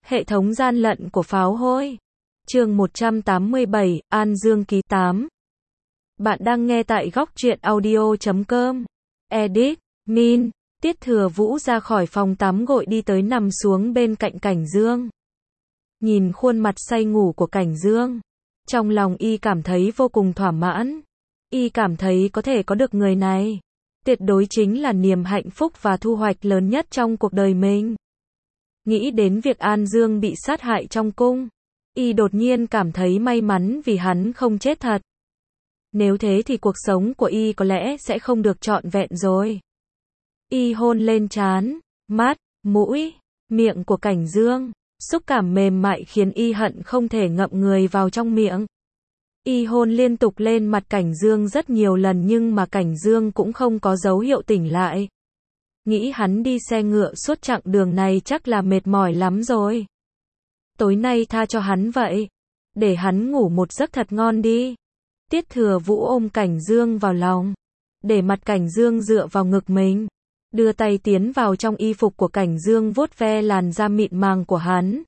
Hệ thống gian lận của pháo hôi. Chương 187, An Dương ký 8. Bạn đang nghe tại góc truyện audio.com. Edit, Min. Tiết Thừa Vũ ra khỏi phòng tắm gội đi tới nằm xuống bên cạnh Cảnh Dương. Nhìn khuôn mặt say ngủ của Cảnh Dương, trong lòng y cảm thấy vô cùng thỏa mãn. Y cảm thấy có thể có được người này, tuyệt đối chính là niềm hạnh phúc và thu hoạch lớn nhất trong cuộc đời mình. Nghĩ đến việc An Dương bị sát hại trong cung, y đột nhiên cảm thấy may mắn vì hắn không chết thật. Nếu thế thì cuộc sống của y có lẽ sẽ không được trọn vẹn rồi. Y hôn lên trán, mắt, mũi, miệng của Cảnh Dương, xúc cảm mềm mại khiến y hận không thể ngậm người vào trong miệng. Y hôn liên tục lên mặt Cảnh Dương rất nhiều lần nhưng mà Cảnh Dương cũng không có dấu hiệu tỉnh lại. Nghĩ hắn đi xe ngựa suốt chặng đường này chắc là mệt mỏi lắm rồi. Tối nay tha cho hắn vậy, để hắn ngủ một giấc thật ngon đi. Tiết Thừa Vũ ôm Cảnh Dương vào lòng, để mặt Cảnh Dương dựa vào ngực mình, đưa tay tiến vào trong y phục của Cảnh Dương vuốt ve làn da mịn màng của hắn,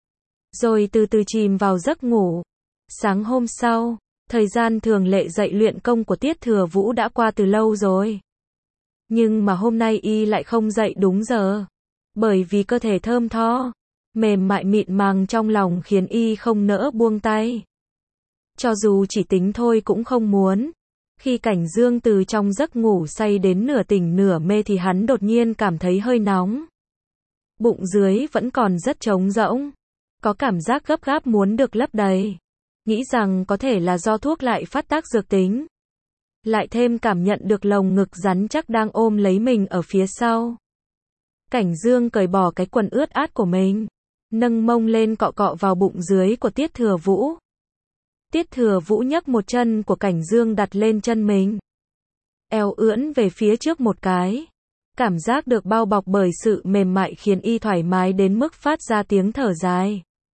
rồi từ từ chìm vào giấc ngủ. Sáng hôm sau, thời gian thường lệ dậy luyện công của Tiết Thừa Vũ đã qua từ lâu rồi. Nhưng mà hôm nay y lại không dậy đúng giờ, bởi vì cơ thể thơm tho, mềm mại mịn màng trong lòng khiến y không nỡ buông tay. Cho dù chỉ tính thôi cũng không muốn. Khi Cảnh Dương từ trong giấc ngủ say đến nửa tỉnh nửa mê thì hắn đột nhiên cảm thấy hơi nóng. Bụng dưới vẫn còn rất trống rỗng, có cảm giác gấp gáp muốn được lấp đầy. Nghĩ rằng có thể là do thuốc lại phát tác dược tính. Lại thêm cảm nhận được lồng ngực rắn chắc đang ôm lấy mình ở phía sau. Cảnh Dương cởi bỏ cái quần ướt át của mình, nâng mông lên cọ cọ vào bụng dưới của Tiết Thừa Vũ. Tiết Thừa Vũ nhấc một chân của Cảnh Dương đặt lên chân mình, eo ưỡn về phía trước một cái. Cảm giác được bao bọc bởi sự mềm mại khiến y thoải mái đến mức phát ra tiếng thở dài.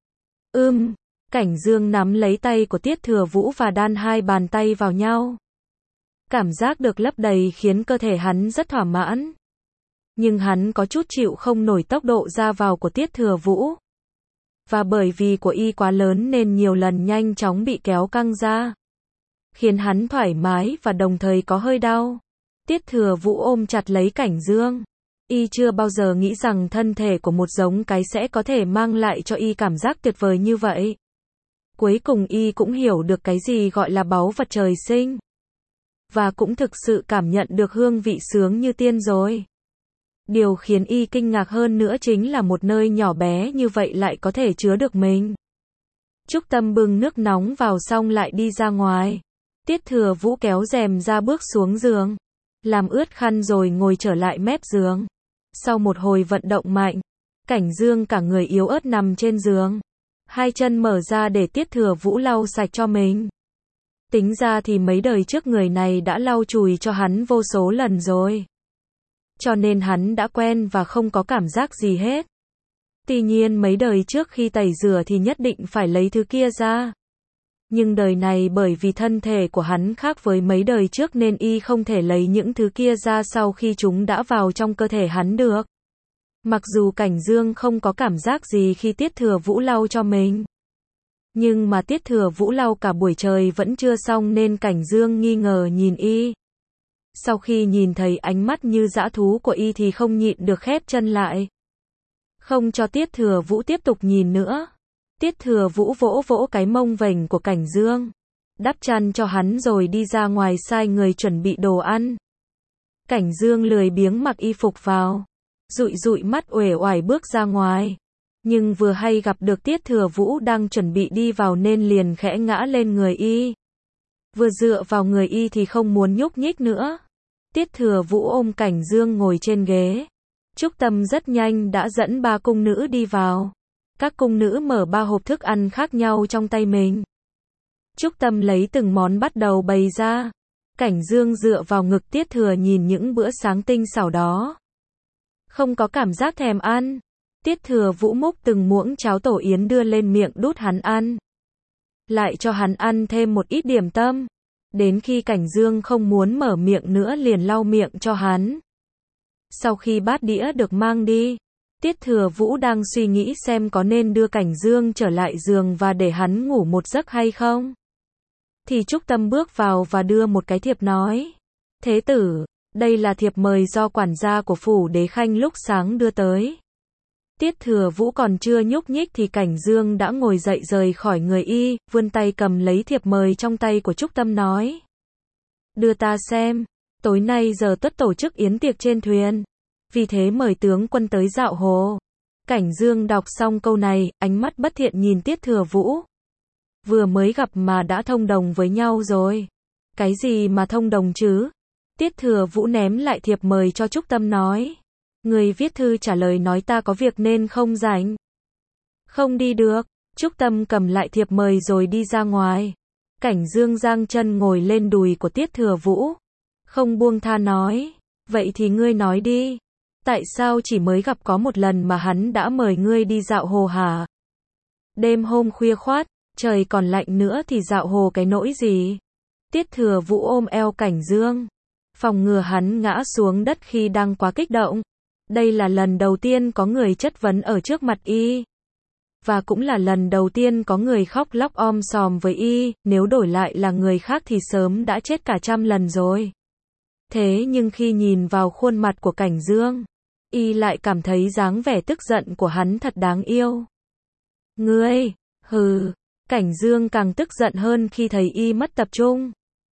Cảnh Dương nắm lấy tay của Tiết Thừa Vũ và đan hai bàn tay vào nhau. Cảm giác được lấp đầy khiến cơ thể hắn rất thỏa mãn. Nhưng hắn có chút chịu không nổi tốc độ ra vào của Tiết Thừa Vũ. Và bởi vì của y quá lớn nên nhiều lần nhanh chóng bị kéo căng ra, khiến hắn thoải mái và đồng thời có hơi đau. Tiết Thừa Vũ ôm chặt lấy Cảnh Dương. Y chưa bao giờ nghĩ rằng thân thể của một giống cái sẽ có thể mang lại cho y cảm giác tuyệt vời như vậy. Cuối cùng y cũng hiểu được cái gì gọi là báu vật trời sinh. Và cũng thực sự cảm nhận được hương vị sướng như tiên rồi. Điều khiến y kinh ngạc hơn nữa chính là một nơi nhỏ bé như vậy lại có thể chứa được mình. Trúc Tâm bưng nước nóng vào xong lại đi ra ngoài. Tiết Thừa Vũ kéo rèm ra bước xuống giường, làm ướt khăn rồi ngồi trở lại mép giường. Sau một hồi vận động mạnh, Cảnh Dương cả người yếu ớt nằm trên giường, hai chân mở ra để Tiết Thừa Vũ lau sạch cho mình. Tính ra thì mấy đời trước người này đã lau chùi cho hắn vô số lần rồi. Cho nên hắn đã quen và không có cảm giác gì hết. Tuy nhiên mấy đời trước khi tẩy rửa thì nhất định phải lấy thứ kia ra. Nhưng đời này bởi vì thân thể của hắn khác với mấy đời trước nên y không thể lấy những thứ kia ra sau khi chúng đã vào trong cơ thể hắn được. Mặc dù Cảnh Dương không có cảm giác gì khi Tiết Thừa Vũ lau cho mình. Nhưng mà Tiết Thừa Vũ lau cả buổi trời vẫn chưa xong nên Cảnh Dương nghi ngờ nhìn y. Sau khi nhìn thấy ánh mắt như dã thú của y thì không nhịn được khép chân lại, không cho Tiết Thừa Vũ tiếp tục nhìn nữa. Tiết Thừa Vũ vỗ vỗ cái mông vểnh của Cảnh Dương, đắp chăn cho hắn rồi đi ra ngoài sai người chuẩn bị đồ ăn. Cảnh Dương lười biếng mặc y phục vào, dụi dụi mắt uể oải bước ra ngoài. Nhưng vừa hay gặp được Tiết Thừa Vũ đang chuẩn bị đi vào nên liền khẽ ngã lên người y. Vừa dựa vào người y thì không muốn nhúc nhích nữa. Tiết Thừa Vũ ôm Cảnh Dương ngồi trên ghế. Trúc Tâm rất nhanh đã dẫn ba cung nữ đi vào. Các cung nữ mở ba hộp thức ăn khác nhau trong tay mình. Trúc Tâm lấy từng món bắt đầu bày ra. Cảnh Dương dựa vào ngực Tiết Thừa nhìn những bữa sáng tinh xảo đó, không có cảm giác thèm ăn. Tiết Thừa Vũ múc từng muỗng cháo tổ yến đưa lên miệng đút hắn ăn. Lại cho hắn ăn thêm một ít điểm tâm. Đến khi Cảnh Dương không muốn mở miệng nữa liền lau miệng cho hắn. Sau khi bát đĩa được mang đi, Tiết Thừa Vũ đang suy nghĩ xem có nên đưa Cảnh Dương trở lại giường và để hắn ngủ một giấc hay không. Thì Trúc Tâm bước vào và đưa một cái thiệp nói. Thế tử, đây là thiệp mời do quản gia của phủ đế khanh lúc sáng đưa tới. Tiết Thừa Vũ còn chưa nhúc nhích thì Cảnh Dương đã ngồi dậy rời khỏi người y, vươn tay cầm lấy thiệp mời trong tay của Trúc Tâm nói. Đưa ta xem, tối nay giờ tuất tổ chức yến tiệc trên thuyền. Vì thế mời tướng quân tới dạo hồ. Cảnh Dương đọc xong câu này, ánh mắt bất thiện nhìn Tiết Thừa Vũ. Vừa mới gặp mà đã thông đồng với nhau rồi. Cái gì mà thông đồng chứ? Tiết Thừa Vũ ném lại thiệp mời cho Trúc Tâm nói. Người viết thư trả lời nói ta có việc nên không rảnh. Không đi được. Trúc Tâm cầm lại thiệp mời rồi đi ra ngoài. Cảnh Dương giang chân ngồi lên đùi của Tiết Thừa Vũ. Không buông tha nói. Vậy thì ngươi nói đi. Tại sao chỉ mới gặp có một lần mà hắn đã mời ngươi đi dạo hồ hả? Đêm hôm khuya khoát, trời còn lạnh nữa thì dạo hồ cái nỗi gì? Tiết Thừa Vũ ôm eo Cảnh Dương, phòng ngừa hắn ngã xuống đất khi đang quá kích động. Đây là lần đầu tiên có người chất vấn ở trước mặt y. Và cũng là lần đầu tiên có người khóc lóc om sòm với y, nếu đổi lại là người khác thì sớm đã chết cả trăm lần rồi. Thế nhưng khi nhìn vào khuôn mặt của Cảnh Dương, y lại cảm thấy dáng vẻ tức giận của hắn thật đáng yêu. Ngươi, hừ, Cảnh Dương càng tức giận hơn khi thấy y mất tập trung.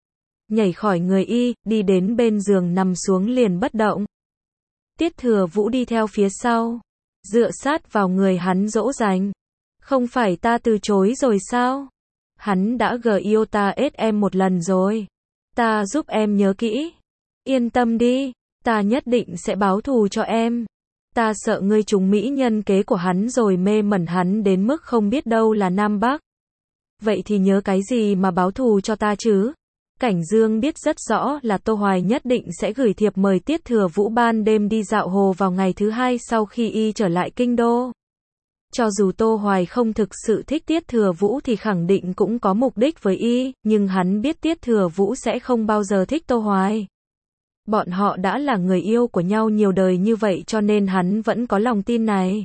Nhảy khỏi người y, đi đến bên giường nằm xuống liền bất động. Tiết Thừa Vũ đi theo phía sau, dựa sát vào người hắn dỗ dành. Không phải ta từ chối rồi sao? Hắn đã yêu ta ết em một lần rồi. Ta giúp em nhớ kỹ. Yên tâm đi, ta nhất định sẽ báo thù cho em. Ta sợ ngươi trúng mỹ nhân kế của hắn rồi mê mẩn hắn đến mức không biết đâu là Nam Bắc. Vậy thì nhớ cái gì mà báo thù cho ta chứ? Cảnh Dương biết rất rõ là Tô Hoài nhất định sẽ gửi thiệp mời Tiết Thừa Vũ ban đêm đi dạo hồ vào ngày thứ hai sau khi y trở lại kinh đô. Cho dù Tô Hoài không thực sự thích Tiết Thừa Vũ thì khẳng định cũng có mục đích với y, nhưng hắn biết Tiết Thừa Vũ sẽ không bao giờ thích Tô Hoài. Bọn họ đã là người yêu của nhau nhiều đời như vậy cho nên hắn vẫn có lòng tin này.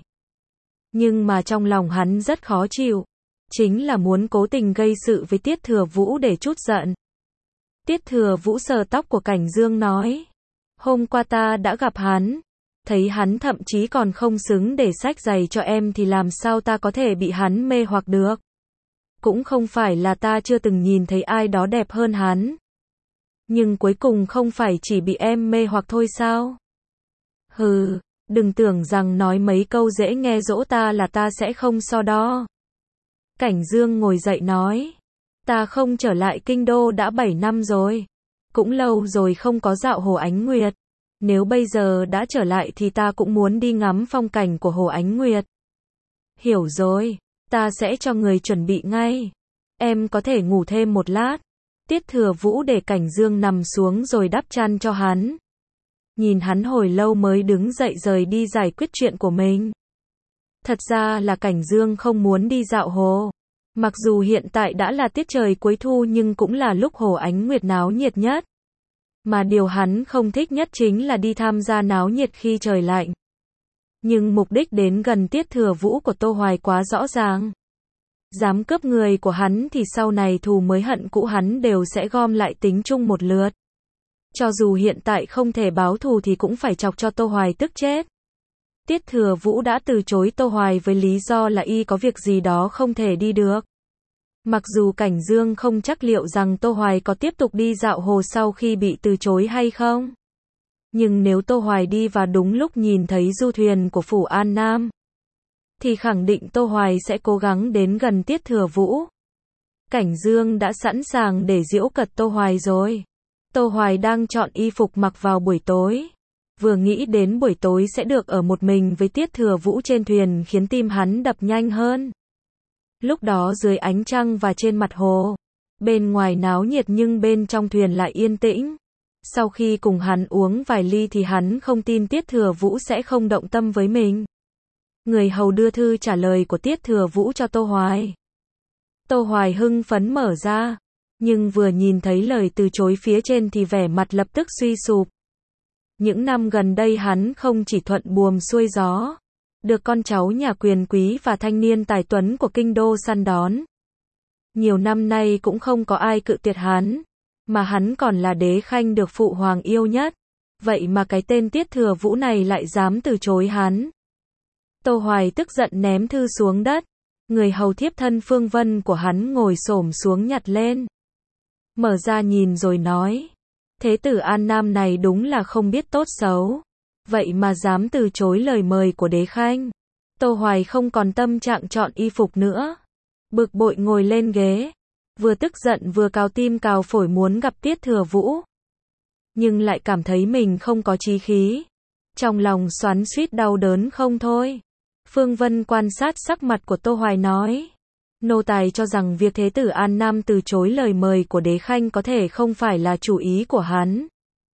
Nhưng mà trong lòng hắn rất khó chịu. Chính là muốn cố tình gây sự với Tiết Thừa Vũ để trút giận. Tiết Thừa Vũ sờ tóc của Cảnh Dương nói. Hôm qua ta đã gặp hắn. Thấy hắn thậm chí còn không xứng để xách giày cho em thì làm sao ta có thể bị hắn mê hoặc được. Cũng không phải là ta chưa từng nhìn thấy ai đó đẹp hơn hắn. Nhưng cuối cùng không phải chỉ bị em mê hoặc thôi sao? Hừ, đừng tưởng rằng nói mấy câu dễ nghe dỗ ta là ta sẽ không so đo. Cảnh Dương ngồi dậy nói. Ta không trở lại kinh đô đã 7 năm rồi. Cũng lâu rồi không có dạo hồ Ánh Nguyệt. Nếu bây giờ đã trở lại thì ta cũng muốn đi ngắm phong cảnh của hồ Ánh Nguyệt. Hiểu rồi, ta sẽ cho người chuẩn bị ngay. Em có thể ngủ thêm một lát. Tiết Thừa Vũ để Cảnh Dương nằm xuống rồi đắp chăn cho hắn. Nhìn hắn hồi lâu mới đứng dậy rời đi giải quyết chuyện của mình. Thật ra là Cảnh Dương không muốn đi dạo hồ. Mặc dù hiện tại đã là tiết trời cuối thu nhưng cũng là lúc hồ Ánh Nguyệt náo nhiệt nhất. Mà điều hắn không thích nhất chính là đi tham gia náo nhiệt khi trời lạnh. Nhưng mục đích đến gần Tiết Thừa Vũ của Tô Hoài quá rõ ràng. Dám cướp người của hắn thì sau này thù mới hận cũ hắn đều sẽ gom lại tính chung một lượt. Cho dù hiện tại không thể báo thù thì cũng phải chọc cho Tô Hoài tức chết. Tiết Thừa Vũ đã từ chối Tô Hoài với lý do là y có việc gì đó không thể đi được. Mặc dù Cảnh Dương không chắc liệu rằng Tô Hoài có tiếp tục đi dạo hồ sau khi bị từ chối hay không. Nhưng nếu Tô Hoài đi và đúng lúc nhìn thấy du thuyền của Phủ An Nam, thì khẳng định Tô Hoài sẽ cố gắng đến gần Tiết Thừa Vũ. Cảnh Dương đã sẵn sàng để giễu cợt Tô Hoài rồi. Tô Hoài đang chọn y phục mặc vào buổi tối. Vừa nghĩ đến buổi tối sẽ được ở một mình với Tiết Thừa Vũ trên thuyền khiến tim hắn đập nhanh hơn. Lúc đó dưới ánh trăng và trên mặt hồ, bên ngoài náo nhiệt nhưng bên trong thuyền lại yên tĩnh. Sau khi cùng hắn uống vài ly thì hắn không tin Tiết Thừa Vũ sẽ không động tâm với mình. Người hầu đưa thư trả lời của Tiết Thừa Vũ cho Tô Hoài. Tô Hoài hưng phấn mở ra, nhưng vừa nhìn thấy lời từ chối phía trên thì vẻ mặt lập tức suy sụp. Những năm gần đây hắn không chỉ thuận buồm xuôi gió, được con cháu nhà quyền quý và thanh niên tài tuấn của kinh đô săn đón. Nhiều năm nay cũng không có ai cự tuyệt hắn, mà hắn còn là đế khanh được phụ hoàng yêu nhất. Vậy mà cái tên Tiết Thừa Vũ này lại dám từ chối hắn. Tô Hoài tức giận ném thư xuống đất. Người hầu thiếp thân Phương Vân của hắn ngồi xổm xuống nhặt lên. Mở ra nhìn rồi nói. Thế tử An Nam này đúng là không biết tốt xấu. Vậy mà dám từ chối lời mời của đế khanh. Tô Hoài không còn tâm trạng chọn y phục nữa. Bực bội ngồi lên ghế. Vừa tức giận vừa cào tim cào phổi muốn gặp Tiết Thừa Vũ. Nhưng lại cảm thấy mình không có chí khí. Trong lòng xoắn xuýt đau đớn không thôi. Phương Vân quan sát sắc mặt của Tô Hoài nói. Nô tài cho rằng việc thế tử An Nam từ chối lời mời của đế khanh có thể không phải là chủ ý của hắn.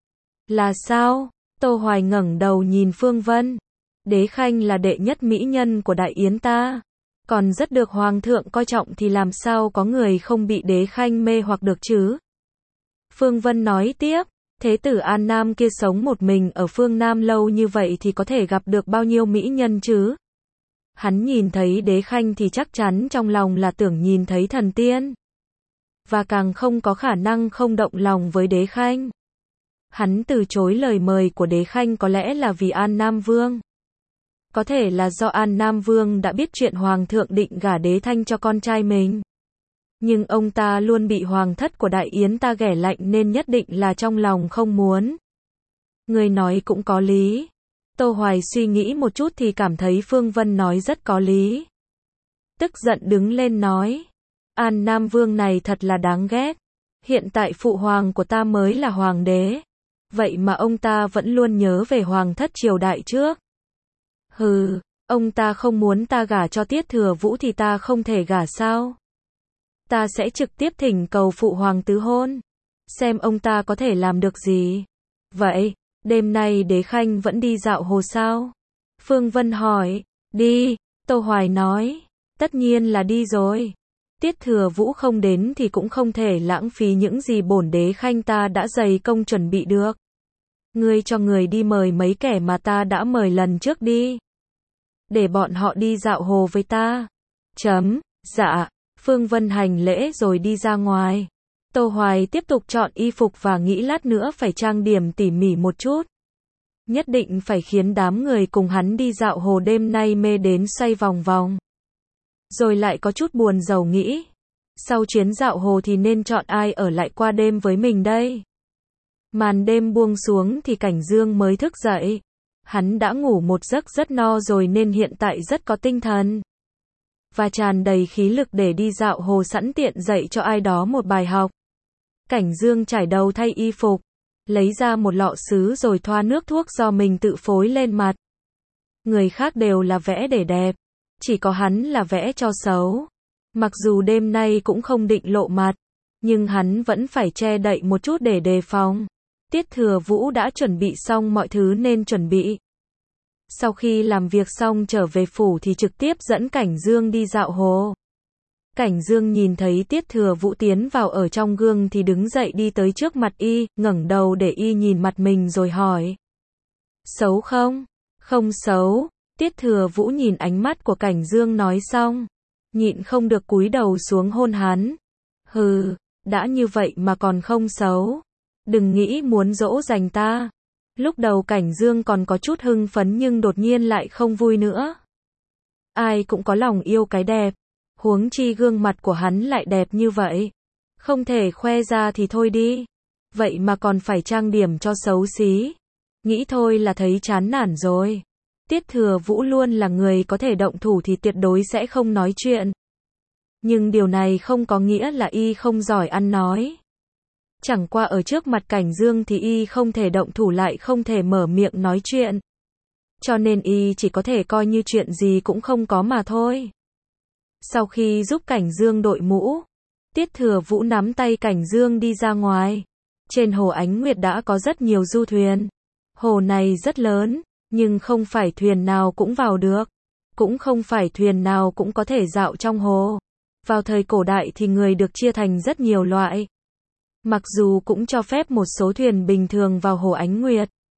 Là sao? Tô Hoài ngẩng đầu nhìn Phương Vân. Đế khanh là đệ nhất mỹ nhân của Đại Yến ta. Còn rất được hoàng thượng coi trọng thì làm sao có người không bị đế khanh mê hoặc được chứ? Phương Vân nói tiếp. Thế tử An Nam kia sống một mình ở phương Nam lâu như vậy thì có thể gặp được bao nhiêu mỹ nhân chứ? Hắn nhìn thấy đế khanh thì chắc chắn trong lòng là tưởng nhìn thấy thần tiên. Và càng không có khả năng không động lòng với đế khanh. Hắn từ chối lời mời của đế khanh có lẽ là vì An Nam Vương. Có thể là do An Nam Vương đã biết chuyện hoàng thượng định gả đế thanh cho con trai mình. Nhưng ông ta luôn bị hoàng thất của Đại Yến ta ghẻ lạnh nên nhất định là trong lòng không muốn. Người nói cũng có lý. Tô Hoài suy nghĩ một chút thì cảm thấy Phương Vân nói rất có lý. Tức giận đứng lên nói. An Nam Vương này thật là đáng ghét. Hiện tại phụ hoàng của ta mới là hoàng đế. Vậy mà ông ta vẫn luôn nhớ về hoàng thất triều đại trước. Hừ, ông ta không muốn ta gả cho Tiết Thừa Vũ thì ta không thể gả sao? Ta sẽ trực tiếp thỉnh cầu phụ hoàng tứ hôn. Xem ông ta có thể làm được gì. Vậy, đêm nay đế khanh vẫn đi dạo hồ sao? Phương Vân hỏi. Đi, Tô Hoài nói. Tất nhiên là đi rồi. Tiết Thừa Vũ không đến thì cũng không thể lãng phí những gì bổn đế khanh ta đã dày công chuẩn bị được. Ngươi cho người đi mời mấy kẻ mà ta đã mời lần trước đi. Để bọn họ đi dạo hồ với ta. Dạ. Phương Vân hành lễ rồi đi ra ngoài. Tô Hoài tiếp tục chọn y phục và nghĩ lát nữa phải trang điểm tỉ mỉ một chút. Nhất định phải khiến đám người cùng hắn đi dạo hồ đêm nay mê đến xoay vòng vòng. Rồi lại có chút buồn rầu nghĩ. Sau chuyến dạo hồ thì nên chọn ai ở lại qua đêm với mình đây? Màn đêm buông xuống thì Cảnh Dương mới thức dậy. Hắn đã ngủ một giấc rất no rồi nên hiện tại rất có tinh thần. Và tràn đầy khí lực để đi dạo hồ sẵn tiện dạy cho ai đó một bài học. Cảnh Dương trải đầu thay y phục. Lấy ra một lọ sứ rồi thoa nước thuốc do mình tự phối lên mặt. Người khác đều là vẽ để đẹp. Chỉ có hắn là vẽ cho xấu. Mặc dù đêm nay cũng không định lộ mặt. Nhưng hắn vẫn phải che đậy một chút để đề phòng. Tiết Thừa Vũ đã chuẩn bị xong mọi thứ nên chuẩn bị. Sau khi làm việc xong trở về phủ thì trực tiếp dẫn Cảnh Dương đi dạo hồ. Cảnh Dương nhìn thấy Tiết Thừa Vũ tiến vào ở trong gương thì đứng dậy đi tới trước mặt y, ngẩng đầu để y nhìn mặt mình rồi hỏi. Xấu không? Không xấu. Tiết Thừa Vũ nhìn ánh mắt của Cảnh Dương nói xong. Nhịn không được cúi đầu xuống hôn hắn. Hừ, đã như vậy mà còn không xấu. Đừng nghĩ muốn dỗ dành ta. Lúc đầu Cảnh Dương còn có chút hưng phấn nhưng đột nhiên lại không vui nữa. Ai cũng có lòng yêu cái đẹp. Huống chi gương mặt của hắn lại đẹp như vậy. Không thể khoe ra thì thôi đi. Vậy mà còn phải trang điểm cho xấu xí. Nghĩ thôi là thấy chán nản rồi. Tiết Thừa Vũ luôn là người có thể động thủ thì tuyệt đối sẽ không nói chuyện. Nhưng điều này không có nghĩa là y không giỏi ăn nói. Chẳng qua ở trước mặt Cảnh Dương thì y không thể động thủ lại không thể mở miệng nói chuyện. Cho nên y chỉ có thể coi như chuyện gì cũng không có mà thôi. Sau khi giúp Cảnh Dương đội mũ, Tiết Thừa Vũ nắm tay Cảnh Dương đi ra ngoài. Trên hồ Ánh Nguyệt đã có rất nhiều du thuyền. Hồ này rất lớn, nhưng không phải thuyền nào cũng vào được. Cũng không phải thuyền nào cũng có thể dạo trong hồ. Vào thời cổ đại thì người được chia thành rất nhiều loại. Mặc dù cũng cho phép một số thuyền bình thường vào hồ Ánh Nguyệt.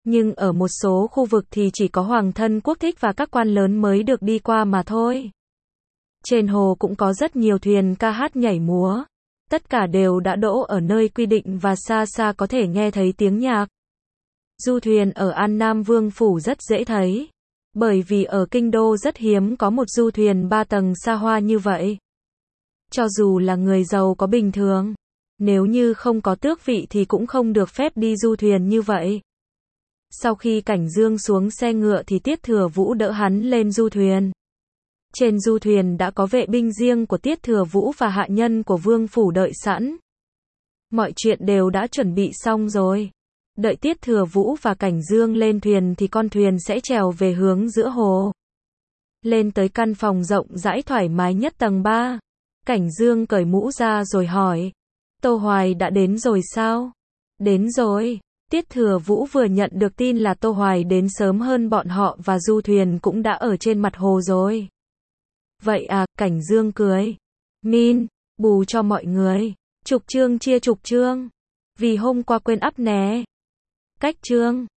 Nhưng ở một số khu vực thì chỉ có hoàng thân quốc thích và các quan lớn mới được đi qua mà thôi. Trên hồ cũng có rất nhiều thuyền ca hát nhảy múa. Tất cả đều đã đỗ ở nơi quy định và xa xa có thể nghe thấy tiếng nhạc. Du thuyền ở An Nam Vương Phủ rất dễ thấy. Bởi vì ở Kinh Đô rất hiếm có một du thuyền 3 tầng xa hoa như vậy. Cho dù là người giàu có bình thường, nếu như không có tước vị thì cũng không được phép đi du thuyền như vậy. Sau khi Cảnh Dương xuống xe ngựa thì Tiết Thừa Vũ đỡ hắn lên du thuyền. Trên du thuyền đã có vệ binh riêng của Tiết Thừa Vũ và hạ nhân của Vương Phủ đợi sẵn. Mọi chuyện đều đã chuẩn bị xong rồi. Đợi Tiết Thừa Vũ và Cảnh Dương lên thuyền thì con thuyền sẽ trèo về hướng giữa hồ. Lên tới căn phòng rộng rãi thoải mái nhất tầng 3. Cảnh Dương cởi mũ ra rồi hỏi. Tô Hoài đã đến rồi sao? Đến rồi. Tiết Thừa Vũ vừa nhận được tin là Tô Hoài đến sớm hơn bọn họ và du thuyền cũng đã ở trên mặt hồ rồi. Vậy à, Cảnh Dương cười. Min, bù cho mọi người. Chục chương chia chục chương. Vì hôm qua quên up nè. Cách chương.